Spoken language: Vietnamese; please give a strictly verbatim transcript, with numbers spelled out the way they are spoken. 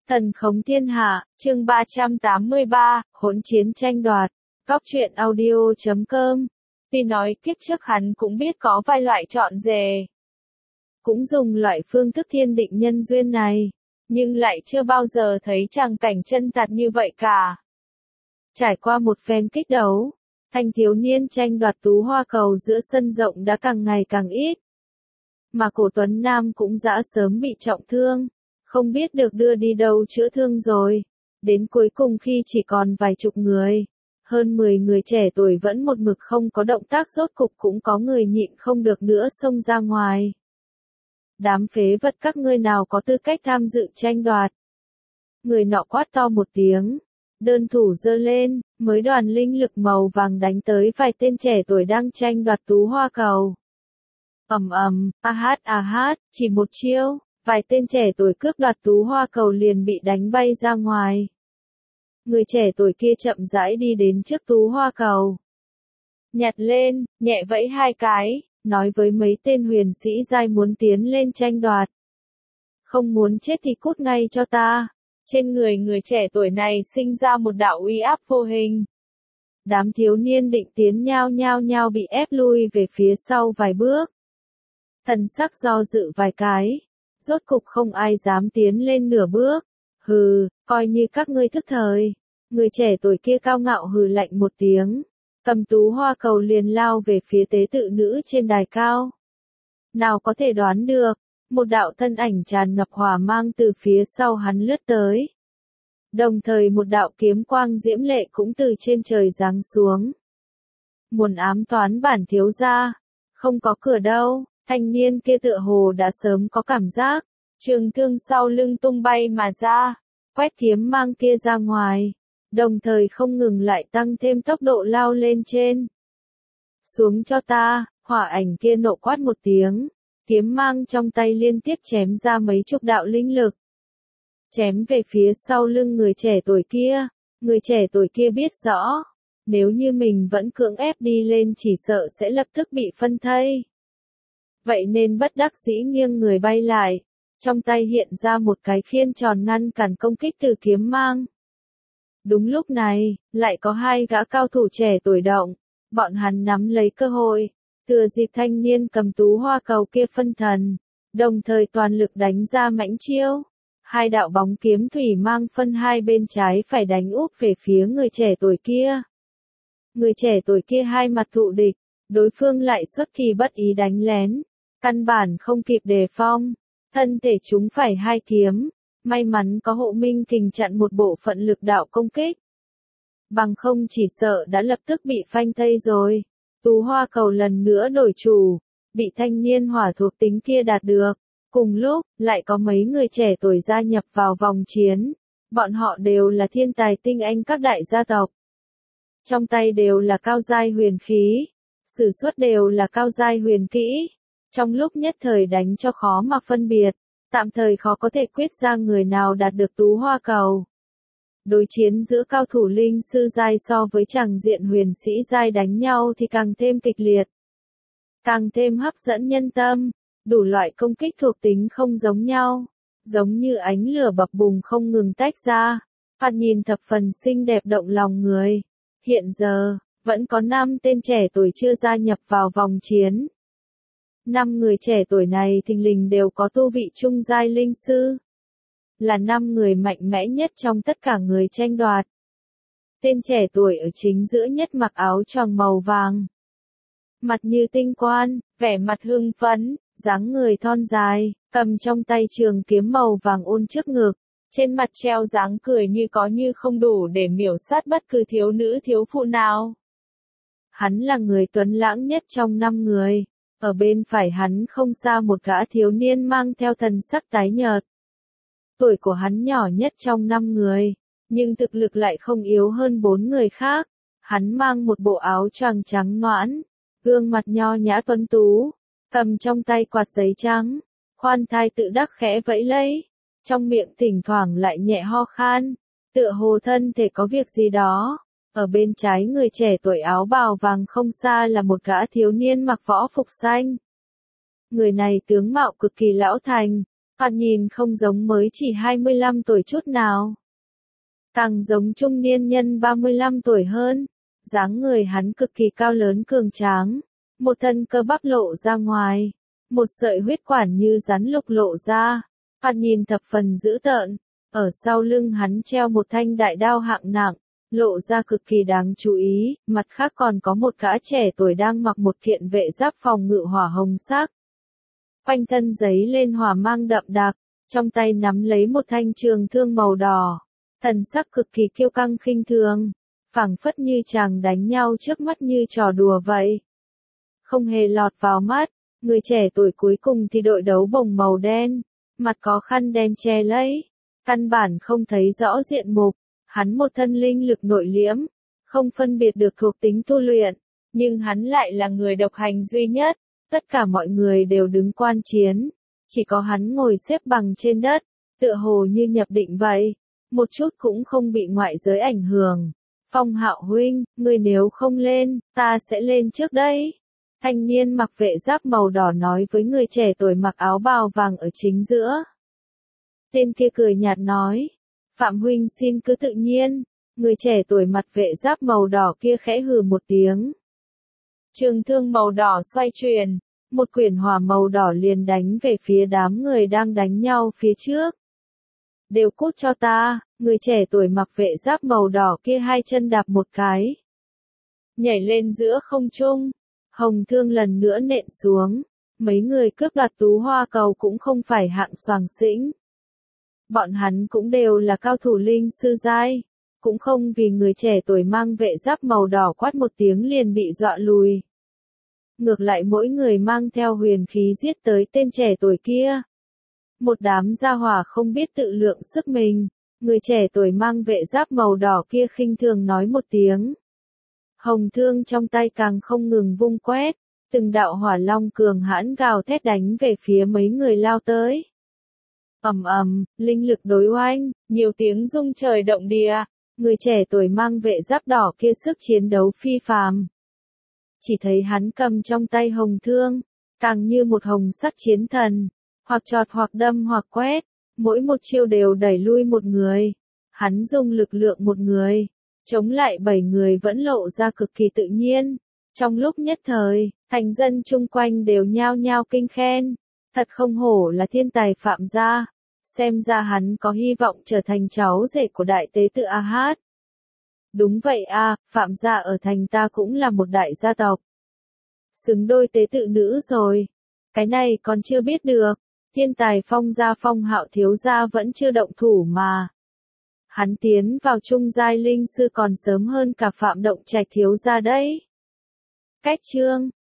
Thần khống thiên hạ, chương ba trăm tám mươi ba, hỗn chiến tranh đoạt. Góc truyện audio chấm com. Tuy nói kiếp trước hắn cũng biết có vài loại chọn rể, cũng dùng loại phương thức thiên định nhân duyên này, nhưng lại chưa bao giờ thấy tràng cảnh chân thật như vậy cả. Trải qua một phen kích đấu, thanh thiếu niên tranh đoạt tú hoa cầu giữa sân rộng đã càng ngày càng ít. Mà cổ Tuấn Nam cũng đã sớm bị trọng thương, không biết được đưa đi đâu chữa thương rồi. Đến cuối cùng khi chỉ còn vài chục người, hơn mười người trẻ tuổi vẫn một mực không có động tác, rốt cục cũng có người nhịn không được nữa xông ra ngoài. Đám phế vật các ngươi nào có tư cách tham dự tranh đoạt? Người nọ quát to một tiếng, đơn thủ giơ lên, mới đoàn linh lực màu vàng đánh tới vài tên trẻ tuổi đang tranh đoạt tú hoa cầu. Ầm ầm, a hát a hát, chỉ một chiêu, vài tên trẻ tuổi cướp đoạt tú hoa cầu liền bị đánh bay ra ngoài. Người trẻ tuổi kia chậm rãi đi đến trước tú hoa cầu, nhặt lên, nhẹ vẫy hai cái, nói với mấy tên huyền sĩ giai muốn tiến lên tranh đoạt. Không muốn chết thì cút ngay cho ta. Trên người người trẻ tuổi này sinh ra một đạo uy áp vô hình. Đám thiếu niên định tiến nhao nhao nhao bị ép lui về phía sau vài bước. Thần sắc do dự vài cái, rốt cục không ai dám tiến lên nửa bước. Hừ, coi như các ngươi thức thời. Người trẻ tuổi kia cao ngạo hừ lạnh một tiếng, cầm tú hoa cầu liền lao về phía tế tự nữ trên đài cao. Nào có thể đoán được, một đạo thân ảnh tràn ngập hỏa mang từ phía sau hắn lướt tới. Đồng thời một đạo kiếm quang diễm lệ cũng từ trên trời giáng xuống. Muôn ám toán bản thiếu gia, không có cửa đâu. Thanh niên kia tựa hồ đã sớm có cảm giác, trường thương sau lưng tung bay mà ra, quét kiếm mang kia ra ngoài, đồng thời không ngừng lại tăng thêm tốc độ lao lên trên. Xuống cho ta, hỏa ảnh kia nộ quát một tiếng, kiếm mang trong tay liên tiếp chém ra mấy chục đạo linh lực. Chém về phía sau lưng người trẻ tuổi kia, người trẻ tuổi kia biết rõ, nếu như mình vẫn cưỡng ép đi lên chỉ sợ sẽ lập tức bị phân thây. Vậy nên bất đắc dĩ nghiêng người bay lại, trong tay hiện ra một cái khiên tròn ngăn cản công kích từ kiếm mang. Đúng lúc này, lại có hai gã cao thủ trẻ tuổi động, bọn hắn nắm lấy cơ hội, thừa dịp thanh niên cầm tú hoa cầu kia phân thần, đồng thời toàn lực đánh ra mãnh chiêu. Hai đạo bóng kiếm thủy mang phân hai bên trái phải đánh úp về phía người trẻ tuổi kia. Người trẻ tuổi kia hai mặt thụ địch, đối phương lại xuất kỳ bất ý đánh lén. Căn bản không kịp đề phong, thân thể chúng phải hai kiếm, may mắn có hộ minh kình chặn một bộ phận lực đạo công kích. Bằng không chỉ sợ đã lập tức bị phanh thây rồi. Tú hoa cầu lần nữa đổi chủ, bị thanh niên hỏa thuộc tính kia đạt được. Cùng lúc, lại có mấy người trẻ tuổi gia nhập vào vòng chiến. Bọn họ đều là thiên tài tinh anh các đại gia tộc. Trong tay đều là cao giai huyền khí, sử xuất đều là cao giai huyền kỹ. Trong lúc nhất thời đánh cho khó mà phân biệt, tạm thời khó có thể quyết ra người nào đạt được tú hoa cầu. Đối chiến giữa cao thủ linh sư giai so với tràng diện huyền sĩ giai đánh nhau thì càng thêm kịch liệt, càng thêm hấp dẫn nhân tâm. Đủ loại công kích thuộc tính không giống nhau, giống như ánh lửa bập bùng không ngừng tách ra, thoạt nhìn thập phần xinh đẹp động lòng người. Hiện giờ, vẫn có năm tên trẻ tuổi chưa gia nhập vào vòng chiến. Năm người trẻ tuổi này thình lình đều có tu vị trung giai linh sư. Là năm người mạnh mẽ nhất trong tất cả người tranh đoạt. Tên trẻ tuổi ở chính giữa nhất mặc áo choàng màu vàng. Mặt như tinh quan, vẻ mặt hưng phấn, dáng người thon dài, cầm trong tay trường kiếm màu vàng ôn trước ngực. Trên mặt treo dáng cười như có như không đủ để miểu sát bất cứ thiếu nữ thiếu phụ nào. Hắn là người tuấn lãng nhất trong năm người. Ở bên phải hắn không xa một gã thiếu niên mang theo thần sắc tái nhợt. Tuổi của hắn nhỏ nhất trong năm người, nhưng thực lực lại không yếu hơn bốn người khác. Hắn mang một bộ áo choàng trắng nõn, gương mặt nho nhã tuấn tú, cầm trong tay quạt giấy trắng, khoan thai tự đắc khẽ vẫy lấy, trong miệng thỉnh thoảng lại nhẹ ho khan, tựa hồ thân thể có việc gì đó. Ở bên trái người trẻ tuổi áo bào vàng không xa là một gã thiếu niên mặc võ phục xanh. Người này tướng mạo cực kỳ lão thành, Thoạt nhìn không giống mới chỉ hai mươi lăm tuổi chút nào. Càng giống trung niên nhân ba mươi lăm tuổi hơn. Dáng người hắn cực kỳ cao lớn cường tráng. Một thân cơ bắp lộ ra ngoài. Một sợi huyết quản như rắn lục lộ ra. Thoạt nhìn thập phần dữ tợn. Ở sau lưng hắn treo một thanh đại đao hạng nặng. Lộ ra cực kỳ đáng chú ý. Mặt khác còn có một gã trẻ tuổi đang mặc một kiện vệ giáp phòng ngự hỏa hồng sắc. Quanh thân giấy lên hỏa mang đậm đặc. Trong tay nắm lấy một thanh trường thương màu đỏ. Thần sắc cực kỳ kiêu căng khinh thường. Phảng phất như chàng đánh nhau trước mắt như trò đùa vậy. Không hề lọt vào mắt. Người trẻ tuổi cuối cùng thì đội đấu bồng màu đen. Mặt có khăn đen che lấy. Căn bản không thấy rõ diện mục. Hắn một thân linh lực nội liễm. Không phân biệt được thuộc tính tu luyện. Nhưng hắn lại là người độc hành duy nhất. Tất cả mọi người đều đứng quan chiến. Chỉ có hắn ngồi xếp bằng trên đất. Tựa hồ như nhập định vậy. Một chút cũng không bị ngoại giới ảnh hưởng. Phong Hạo huynh, ngươi nếu không lên, ta sẽ lên trước đây. Thanh niên mặc vệ giáp màu đỏ nói với người trẻ tuổi mặc áo bào vàng ở chính giữa. Tên kia cười nhạt nói. Phạm huynh xin cứ tự nhiên. Người trẻ tuổi mặt vệ giáp màu đỏ kia khẽ hừ một tiếng. Trường thương màu đỏ xoay chuyển. Một quyển hỏa màu đỏ liền đánh về phía đám người đang đánh nhau phía trước. Đều cút cho ta, người trẻ tuổi mặc vệ giáp màu đỏ kia hai chân đạp một cái. Nhảy lên giữa không trung, hồng thương lần nữa nện xuống. Mấy người cướp đoạt tú hoa cầu cũng không phải hạng soàng xĩnh. Bọn hắn cũng đều là cao thủ linh sư giai. Cũng không vì người trẻ tuổi mang vệ giáp màu đỏ quát một tiếng liền bị dọa lùi. Ngược lại mỗi người mang theo huyền khí giết tới tên trẻ tuổi kia. Một đám gia hỏa không biết tự lượng sức mình. Người trẻ tuổi mang vệ giáp màu đỏ kia khinh thường nói một tiếng. Hồng thương trong tay càng không ngừng vung quét. Từng đạo hỏa long cường hãn gào thét đánh về phía mấy người lao tới. Ầm ầm, linh lực đối oanh, nhiều tiếng rung trời động địa. Người trẻ tuổi mang vệ giáp đỏ kia sức chiến đấu phi phàm. Chỉ thấy hắn cầm trong tay hồng thương, càng như một hồng sắc chiến thần, hoặc chọt hoặc đâm hoặc quét, mỗi một chiêu đều đẩy lui một người. Hắn dùng lực lượng một người, chống lại bảy người vẫn lộ ra cực kỳ tự nhiên. Trong lúc nhất thời, thành dân chung quanh đều nhao nhao kinh khen, thật không hổ là thiên tài Phạm gia, xem ra hắn có hy vọng trở thành cháu rể của đại tế tự A Hát. Đúng vậy a, Phạm gia ở thành ta cũng là một đại gia tộc. Xứng đôi tế tự nữ rồi. Cái này còn chưa biết được. Thiên tài Phong gia Phong Hạo thiếu gia vẫn chưa động thủ mà. Hắn tiến vào trung giai linh sư còn sớm hơn cả Phạm Động Trạch thiếu gia đấy. Cách chương